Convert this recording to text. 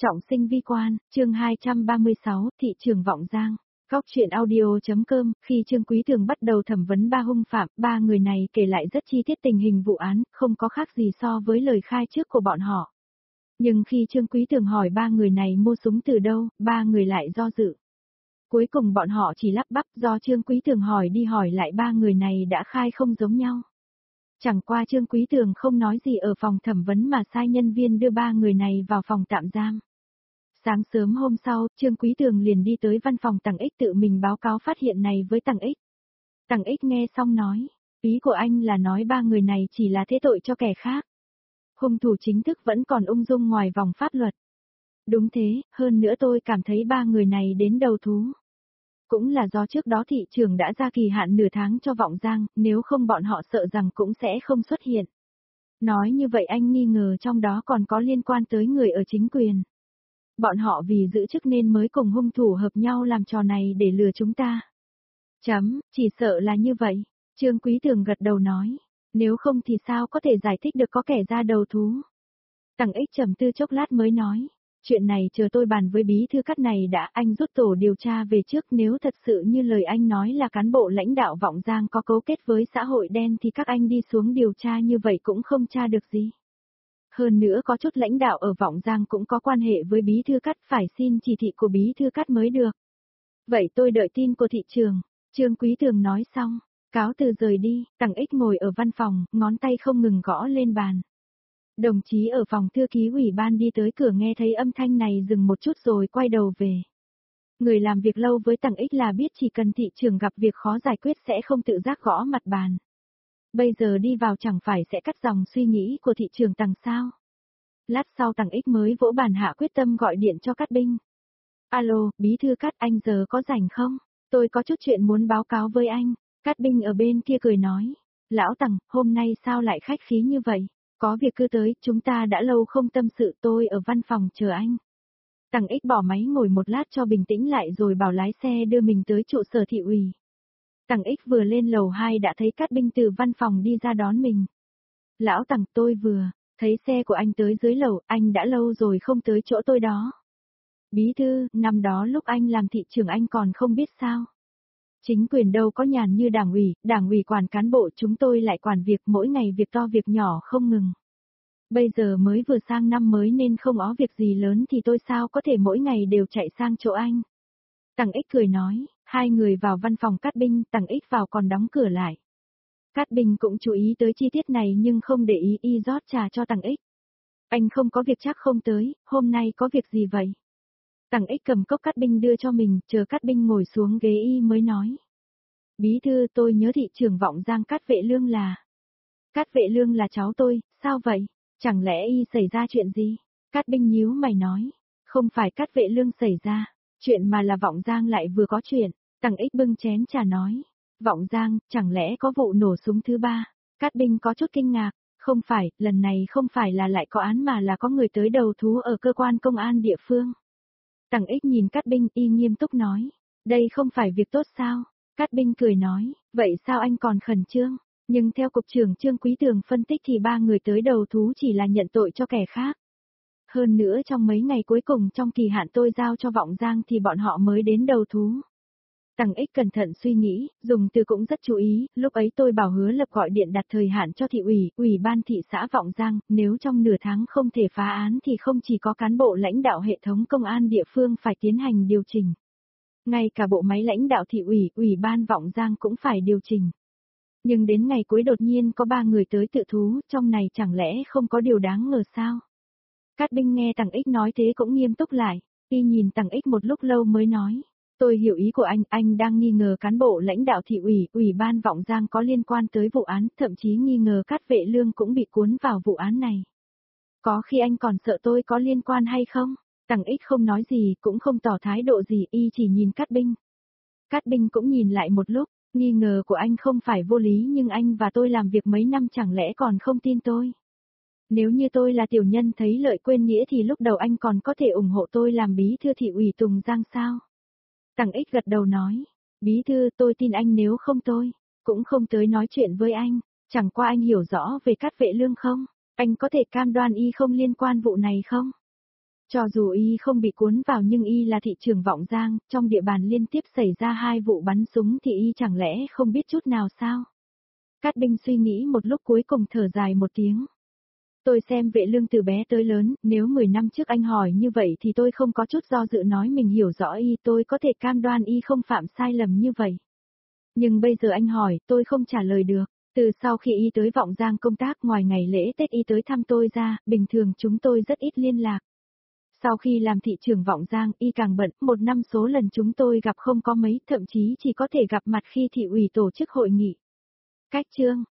Trọng sinh vi quan, chương 236, thị trường Vọng Giang. Góc truyện audio.com, khi Trương Quý Tường bắt đầu thẩm vấn ba hung phạm, ba người này kể lại rất chi tiết tình hình vụ án, không có khác gì so với lời khai trước của bọn họ. Nhưng khi Trương Quý Tường hỏi ba người này mua súng từ đâu, ba người lại do dự. Cuối cùng bọn họ chỉ lắp bắp, do Trương Quý Tường hỏi đi hỏi lại ba người này đã khai không giống nhau. Chẳng qua Trương Quý Tường không nói gì ở phòng thẩm vấn mà sai nhân viên đưa ba người này vào phòng tạm giam. Sáng sớm hôm sau, Trương Quý Tường liền đi tới văn phòng Tằng Ích tự mình báo cáo phát hiện này với Tằng Ích. Tằng Ích nghe xong nói, ý của anh là nói ba người này chỉ là thế tội cho kẻ khác. Hung thủ chính thức vẫn còn ung dung ngoài vòng pháp luật. Đúng thế, hơn nữa tôi cảm thấy ba người này đến đầu thú. Cũng là do trước đó thị trường đã ra kỳ hạn nửa tháng cho Vọng Giang, nếu không bọn họ sợ rằng cũng sẽ không xuất hiện. Nói như vậy anh nghi ngờ trong đó còn có liên quan tới người ở chính quyền. Bọn họ vì giữ chức nên mới cùng hung thủ hợp nhau làm trò này để lừa chúng ta. Chỉ sợ là như vậy. Trương Quý Tường gật đầu nói. Nếu không thì sao có thể giải thích được có kẻ ra đầu thú. Tằng Ích trầm tư chốc lát mới nói. Chuyện này chờ tôi bàn với bí thư Cát này đã, anh rút tổ điều tra về trước, nếu thật sự như lời anh nói là cán bộ lãnh đạo Vọng Giang có cấu kết với xã hội đen thì các anh đi xuống điều tra như vậy cũng không tra được gì. Hơn nữa có chút lãnh đạo ở Vọng Giang cũng có quan hệ với bí thư Cát, phải xin chỉ thị của bí thư Cát mới được. Vậy tôi đợi tin của thị trường. Trương Quý Tường nói xong, cáo từ rời đi. Tằng Ích ngồi ở văn phòng, ngón tay không ngừng gõ lên bàn. Đồng chí ở phòng thư ký ủy ban đi tới cửa nghe thấy âm thanh này dừng một chút rồi quay đầu về. Người làm việc lâu với Tằng Ích là biết chỉ cần thị trường gặp việc khó giải quyết sẽ không tự giác gõ mặt bàn. Bây giờ đi vào chẳng phải sẽ cắt dòng suy nghĩ của thị trường Tằng sao. Lát sau Tằng Ích mới vỗ bàn hạ quyết tâm gọi điện cho Cát Binh. Alo, bí thư Cát, anh giờ có rảnh không? Tôi có chút chuyện muốn báo cáo với anh. Cát Binh ở bên kia cười nói. Lão Tằng, hôm nay sao lại khách khí như vậy? Có việc cứ tới, chúng ta đã lâu không tâm sự, tôi ở văn phòng chờ anh. Tằng Ích bỏ máy ngồi một lát cho bình tĩnh lại rồi bảo lái xe đưa mình tới trụ sở thị ủy. Tằng Ích vừa lên lầu 2 đã thấy Cát Binh từ văn phòng đi ra đón mình. Lão Tằng, tôi vừa thấy xe của anh tới dưới lầu, anh đã lâu rồi không tới chỗ tôi đó. Bí thư, năm đó lúc anh làm thị trưởng anh còn không biết sao. Chính quyền đâu có nhàn như đảng ủy quản cán bộ, chúng tôi lại quản việc, mỗi ngày việc to việc nhỏ không ngừng. Bây giờ mới vừa sang năm mới nên không có việc gì lớn thì tôi sao có thể mỗi ngày đều chạy sang chỗ anh. Tằng Ích cười nói, hai người vào văn phòng Cát Binh, Tằng Ích vào còn đóng cửa lại. Cát Binh cũng chú ý tới chi tiết này nhưng không để ý, y rót trà cho Tằng Ích. Anh không có việc chắc không tới, hôm nay có việc gì vậy? Tằng Ích cầm cốc Cát Binh đưa cho mình, chờ Cát Binh ngồi xuống ghế y mới nói. Bí thư, tôi nhớ thị trưởng Vọng Giang Cát Vệ Lương là. Cát Vệ Lương là cháu tôi, sao vậy? Chẳng lẽ y xảy ra chuyện gì? Cát Binh nhíu mày nói. Không phải Cát Vệ Lương xảy ra, chuyện mà là Vọng Giang lại vừa có chuyện. Tằng Ích bưng chén trà nói. Vọng Giang, chẳng lẽ có vụ nổ súng thứ ba? Cát Binh có chút kinh ngạc. Không phải, lần này không phải là lại có án mà là có người tới đầu thú ở cơ quan công an địa phương. Tằng Ích nhìn Cát Binh, y nghiêm túc nói. Đây không phải việc tốt sao? Cát Binh cười nói, vậy sao anh còn khẩn trương? Nhưng theo cục trưởng Trương Quý Tường phân tích thì ba người tới đầu thú chỉ là nhận tội cho kẻ khác. Hơn nữa trong mấy ngày cuối cùng trong kỳ hạn tôi giao cho Vọng Giang thì bọn họ mới đến đầu thú. Tằng Ích cẩn thận suy nghĩ, dùng từ cũng rất chú ý, lúc ấy tôi bảo Hứa Lập gọi điện đặt thời hạn cho thị ủy ban thị xã Vọng Giang, nếu trong nửa tháng không thể phá án thì không chỉ có cán bộ lãnh đạo hệ thống công an địa phương phải tiến hành điều chỉnh. Ngay cả bộ máy lãnh đạo thị ủy ban Vọng Giang cũng phải điều chỉnh. Nhưng đến ngày cuối đột nhiên có ba người tới tự thú, trong này chẳng lẽ không có điều đáng ngờ sao? Cát Binh nghe Tằng Ích nói thế cũng nghiêm túc lại, y nhìn Tằng Ích một lúc lâu mới nói. Tôi hiểu ý của anh đang nghi ngờ cán bộ lãnh đạo thị ủy ban Vọng Giang có liên quan tới vụ án, thậm chí nghi ngờ Cát Vệ Lương cũng bị cuốn vào vụ án này. Có khi anh còn sợ tôi có liên quan hay không? Tằng Ích không nói gì, cũng không tỏ thái độ gì, y chỉ nhìn Cát Binh. Cát Binh cũng nhìn lại một lúc, nghi ngờ của anh không phải vô lý nhưng anh và tôi làm việc mấy năm chẳng lẽ còn không tin tôi. Nếu như tôi là tiểu nhân thấy lợi quên nghĩa thì lúc đầu anh còn có thể ủng hộ tôi làm bí thư thị ủy Tùng Giang sao? Tằng Ích gật đầu nói, bí thư tôi tin anh, nếu không tôi cũng không tới nói chuyện với anh, chẳng qua anh hiểu rõ về Cát Vệ Lương không? Anh có thể cam đoan y không liên quan vụ này không? Cho dù y không bị cuốn vào nhưng y là thị trưởng Vọng Giang, trong địa bàn liên tiếp xảy ra 2 vụ bắn súng thì y chẳng lẽ không biết chút nào sao? Cát Binh suy nghĩ một lúc cuối cùng thở dài một tiếng. Tôi xem Vệ Lương từ bé tới lớn, nếu 10 năm trước anh hỏi như vậy thì tôi không có chút do dự nói mình hiểu rõ y, tôi có thể cam đoan y không phạm sai lầm như vậy. Nhưng bây giờ anh hỏi, tôi không trả lời được. Từ sau khi y tới Vọng Giang công tác ngoài ngày lễ Tết y tới thăm tôi ra, bình thường chúng tôi rất ít liên lạc. Sau khi làm thị trưởng Vọng Giang, y càng bận, một năm số lần chúng tôi gặp không có mấy, thậm chí chỉ có thể gặp mặt khi thị ủy tổ chức hội nghị. Cách chương